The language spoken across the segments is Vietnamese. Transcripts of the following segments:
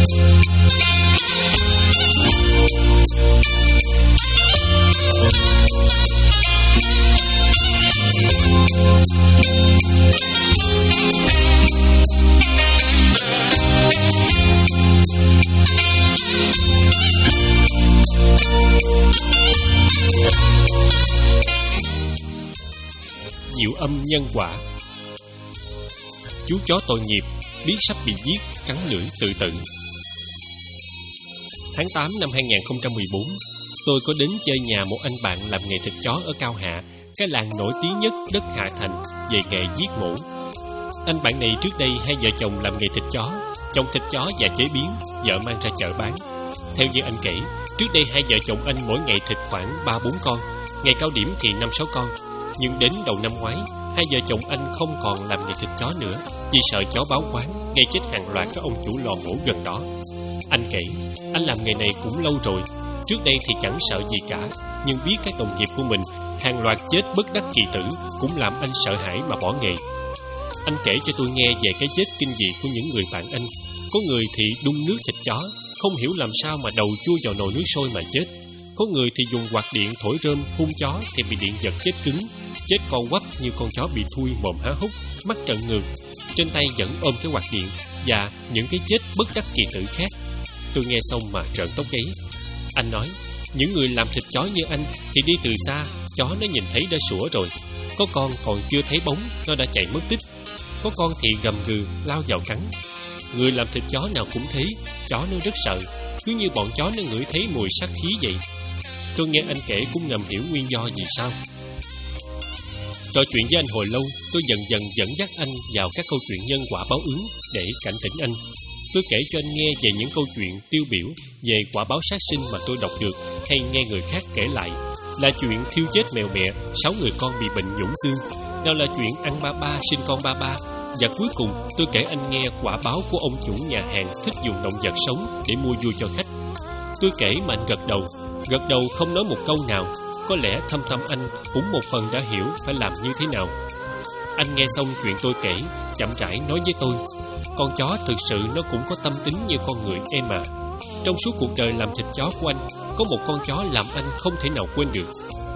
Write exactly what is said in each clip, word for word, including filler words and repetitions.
Diệu âm nhân quả. Chú chó tội nghiệp biết sắp bị giết, cắn lưỡi tự tử. Tháng tám năm hai không một bốn, tôi có đến chơi nhà một anh bạn làm nghề thịt chó ở Cao Hạ, cái làng nổi tiếng nhất đất Hạ Thành về nghề giết mổ. Anh bạn này trước đây hai vợ chồng làm nghề thịt chó, trồng thịt chó và chế biến, vợ mang ra chợ bán. Theo như anh kể, trước đây hai vợ chồng anh mỗi ngày thịt khoảng ba bốn con, ngày cao điểm thì năm sáu con. Nhưng đến đầu năm ngoái, hai vợ chồng anh không còn làm nghề thịt chó nữa vì sợ chó báo quán gây chết hàng loạt các ông chủ lò mổ gần đó. Anh kể, anh làm nghề này cũng lâu rồi. Trước đây thì chẳng sợ gì cả, nhưng biết các đồng nghiệp của mình hàng loạt chết bất đắc kỳ tử cũng làm anh sợ hãi mà bỏ nghề. Anh kể cho tôi nghe về cái chết kinh dị của những người bạn anh. Có người thì đun nước thịt chó, không hiểu làm sao mà đầu chui vào nồi nước sôi mà chết. Có người thì dùng quạt điện thổi rơm phun chó thì bị điện giật chết cứng, chết con quắp như con chó bị thui mồm há hốc, mắt trợn ngược, trên tay vẫn ôm cái quạt điện, và những cái chết bất đắc kỳ tử khác. Tôi nghe xong mà trợn tóc gáy. Anh nói, những người làm thịt chó như anh thì đi từ xa, chó nó nhìn thấy đã sủa rồi. Có con còn chưa thấy bóng, nó đã chạy mất tích. Có con thì gầm gừ lao vào cắn. Người làm thịt chó nào cũng thế, chó nó rất sợ, cứ như bọn chó nó ngửi thấy mùi sát khí vậy. Tôi nghe anh kể cũng ngầm hiểu nguyên do vì sao. Trò chuyện với anh hồi lâu, tôi dần dần dẫn dắt anh vào các câu chuyện nhân quả báo ứng để cảnh tỉnh anh. Tôi kể cho anh nghe về những câu chuyện tiêu biểu về quả báo sát sinh mà tôi đọc được hay nghe người khác kể lại. Là chuyện thiêu chết mèo mẹ, sáu người con bị bệnh nhũng xương. Nào là chuyện ăn ba ba sinh con ba ba. Và cuối cùng tôi kể anh nghe quả báo của ông chủ nhà hàng thích dùng động vật sống để mua vui cho khách. Tôi kể mà anh gật đầu, gật đầu không nói một câu nào. Có lẽ thâm tâm anh cũng một phần đã hiểu phải làm như thế nào. Anh nghe xong chuyện tôi kể, chậm rãi nói với tôi, con chó thực sự nó cũng có tâm tính như con người em à. Trong suốt cuộc đời làm thịt chó của anh, có một con chó làm anh không thể nào quên được.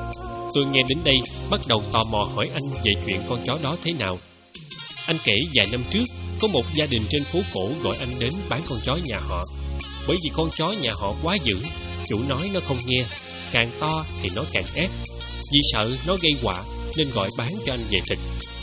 Tôi nghe đến đây, bắt đầu tò mò hỏi anh về chuyện con chó đó thế nào. Anh kể vài năm trước, có một gia đình trên phố cổ gọi anh đến bán con chó nhà họ. Bởi vì con chó nhà họ quá dữ, chủ nói nó không nghe, càng to thì nó càng ác. Vì sợ nó gây họa nên gọi bán cho anh về thịt.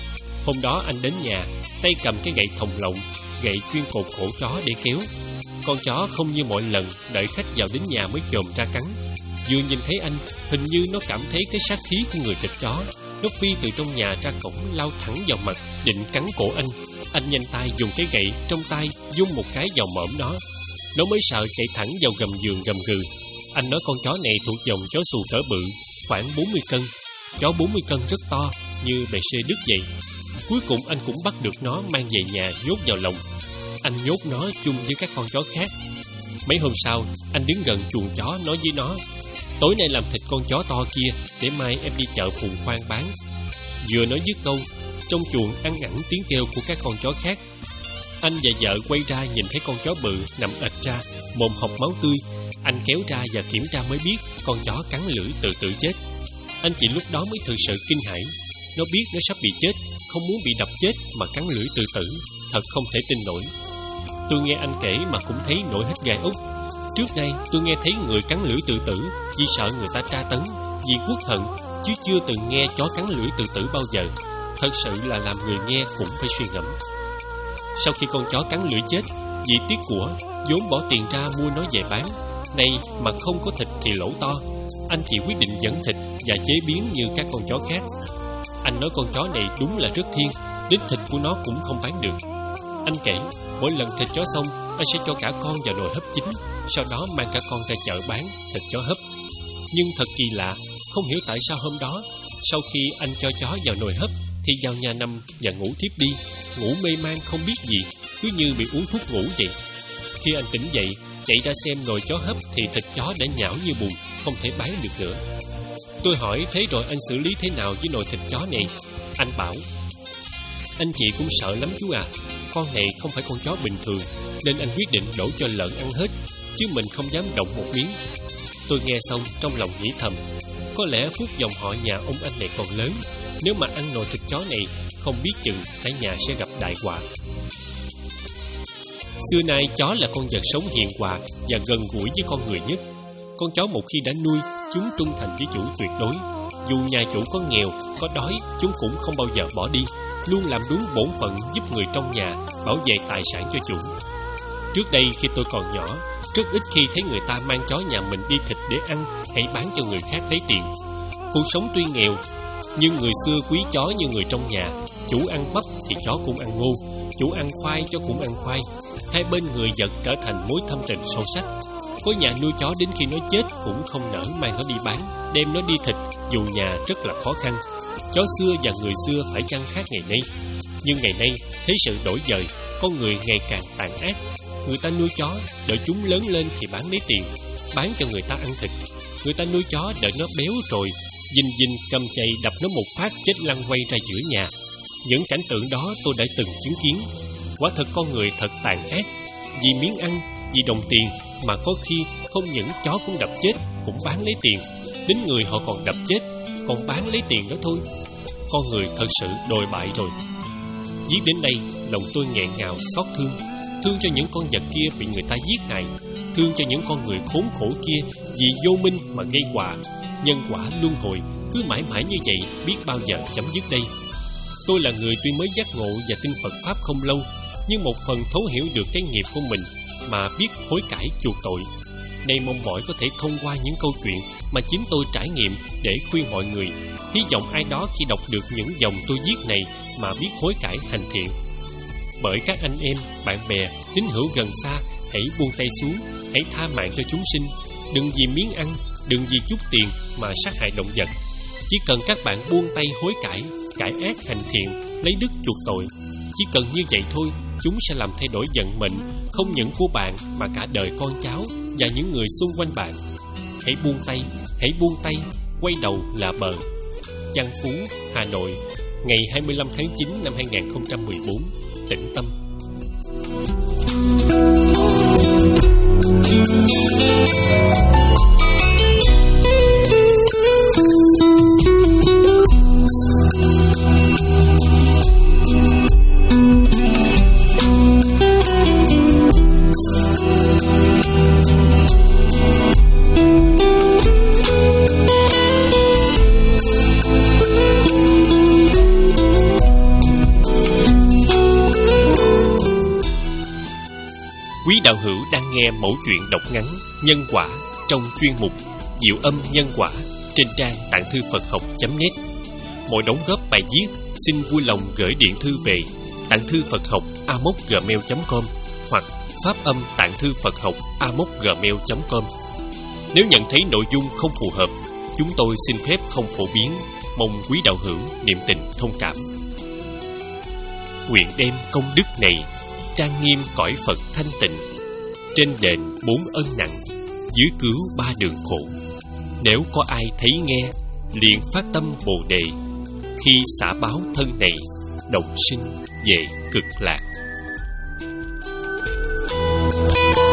Hôm đó anh đến nhà, tay cầm cái gậy thòng lọng, gậy chuyên cột cổ chó để kéo. Con chó không như mọi lần đợi khách vào đến nhà mới chồm ra cắn. Vừa nhìn thấy anh, hình như nó cảm thấy cái sát khí của người thịt chó. Nó phi từ trong nhà ra cổng, lao thẳng vào mặt, định cắn cổ anh. Anh nhanh tay dùng cái gậy trong tay vung một cái vào mõm nó. Nó mới sợ chạy thẳng vào gầm giường gầm gừ. Anh nói con chó này thuộc dòng chó xù cỡ bự, khoảng bốn mươi cân. Chó bốn mươi cân rất to, như bè xê Đức vậy. Cuối cùng anh cũng bắt được nó mang về nhà nhốt vào lồng. Anh nhốt nó chung với các con chó khác. Mấy hôm sau, anh đứng gần chuồng chó nói với nó, tối nay làm thịt con chó to kia, để mai em đi chợ Phùng Khoang bán. Vừa nói dứt câu, trong chuồng ăn ẳng tiếng kêu của các con chó khác. Anh và vợ quay ra nhìn thấy con chó bự nằm ệch ra, mồm hộc máu tươi. Anh kéo ra và kiểm tra mới biết con chó cắn lưỡi tự tử chết. Anh chị lúc đó mới thực sự kinh hãi. Nó biết nó sắp bị chết, không muốn bị đập chết mà cắn lưỡi tự tử. Thật không thể tin nổi. Tôi nghe anh kể mà cũng thấy nổi hết gai ốc. Trước đây tôi nghe thấy người cắn lưỡi tự tử vì sợ người ta tra tấn, vì uất hận, chứ chưa từng nghe chó cắn lưỡi tự tử bao giờ. Thật sự là làm người nghe cũng phải suy ngẫm. Sau khi con chó cắn lưỡi chết, vì tiếc của, vốn bỏ tiền ra mua nó về bán. Nay mà không có thịt thì lỗ to. Anh chỉ quyết định dẫn thịt và chế biến như các con chó khác. Anh nói con chó này đúng là rất thiên, đến thịt của nó cũng không bán được. Anh kể, mỗi lần thịt chó xong, anh sẽ cho cả con vào nồi hấp chín, sau đó mang cả con ra chợ bán thịt chó hấp. Nhưng thật kỳ lạ, không hiểu tại sao hôm đó, sau khi anh cho chó vào nồi hấp, thì vào nhà nằm và ngủ thiếp đi, ngủ mê man không biết gì, cứ như bị uống thuốc ngủ vậy. Khi anh tỉnh dậy, chạy ra xem nồi chó hấp thì thịt chó đã nhão như bùn, không thể bán được nữa. Tôi hỏi thế rồi anh xử lý thế nào với nồi thịt chó này? Anh bảo, anh chị cũng sợ lắm chú à. con này không phải con chó bình thường, nên anh quyết định đổ cho lợn ăn hết, chứ mình không dám động một miếng. Tôi nghe xong trong lòng nghĩ thầm, có lẽ phúc dòng họ nhà ông anh này còn lớn, nếu mà ăn nồi thịt chó này, không biết chừng cả nhà sẽ gặp đại họa. Xưa nay chó là con vật sống hiền hòa và gần gũi với con người nhất. Con chó một khi đã nuôi, chúng trung thành với chủ tuyệt đối. Dù nhà chủ có nghèo, có đói, chúng cũng không bao giờ bỏ đi, luôn làm đúng bổn phận giúp người trong nhà, bảo vệ tài sản cho chủ. Trước đây khi tôi còn nhỏ, rất ít khi thấy người ta mang chó nhà mình đi thịt để ăn hay bán cho người khác lấy tiền. Cuộc sống tuy nghèo, nhưng người xưa quý chó như người trong nhà. Chủ ăn bắp thì chó cũng ăn ngô, chủ ăn khoai chó cũng ăn khoai. Hai bên người vật trở thành mối thâm tình sâu sắc. Có nhà nuôi chó đến khi nó chết cũng không nỡ mang nó đi bán, đem nó đi thịt, dù nhà rất là khó khăn. Chó xưa và người xưa phải chăng khác ngày nay. Nhưng ngày nay, thế sự đổi dời, con người ngày càng tàn ác. Người ta nuôi chó, đợi chúng lớn lên thì bán lấy tiền, bán cho người ta ăn thịt. Người ta nuôi chó đợi nó béo rồi, dình dình cầm chày đập nó một phát chết lăn quay ra giữa nhà. Những cảnh tượng đó tôi đã từng chứng kiến. Quả thật con người thật tàn ác. Vì miếng ăn, vì đồng tiền mà có khi không những chó cũng đập chết, cũng bán lấy tiền. Đến người họ còn đập chết, còn bán lấy tiền đó thôi. Con người thật sự đồi bại rồi. Viết đến đây, lòng tôi nghẹn ngào xót thương. Thương cho những con vật kia bị người ta giết hại, thương cho những con người khốn khổ kia vì vô minh mà gây họa. Nhân quả luân hồi cứ mãi mãi như vậy, biết bao giờ chấm dứt đây. Tôi là người tuy mới giác ngộ và tin Phật Pháp không lâu, nhưng một phần thấu hiểu được cái nghiệp của mình mà biết hối cải chuộc tội. Nay mong mỏi có thể thông qua những câu chuyện mà chính tôi trải nghiệm để khuyên mọi người. Hy vọng ai đó khi đọc được những dòng tôi viết này mà biết hối cải hành thiện. Bởi các anh em, bạn bè, tín hữu gần xa, hãy buông tay xuống, hãy tha mạng cho chúng sinh. Đừng vì miếng ăn, đừng vì chút tiền mà sát hại động vật. Chỉ cần các bạn buông tay hối cải, cải ác hành thiện, lấy đức chuộc tội. Chỉ cần như vậy thôi, chúng sẽ làm thay đổi vận mệnh, không những của bạn mà cả đời con cháu và những người xung quanh bạn. Hãy buông tay, hãy buông tay, quay đầu là bờ. Văn Phú, Hà Nội, ngày hai mươi lăm tháng chín năm hai nghìn không trăm mười bốn, Tĩnh Tâm. Quý đạo hữu đang nghe mẫu chuyện đọc ngắn Nhân Quả trong chuyên mục Diệu Âm Nhân Quả trên trang tạng thư Phật học chấm net. Mọi đóng góp bài viết xin vui lòng gửi điện thư về tạng thư Phật học a m o c gmail chấm com hoặc phát âm tạng thư Phật học a m o c gmail chấm com. Nếu nhận thấy nội dung không phù hợp, chúng tôi xin phép không phổ biến, mong quý đạo hữu niệm tình thông cảm. Nguyện đem công đức này trang nghiêm cõi Phật thanh tịnh, trên đền bốn ân nặng, dưới cứu ba đường khổ. Nếu có ai thấy nghe, liền phát tâm Bồ Đề, khi xả báo thân này, đồng sinh về cực lạc.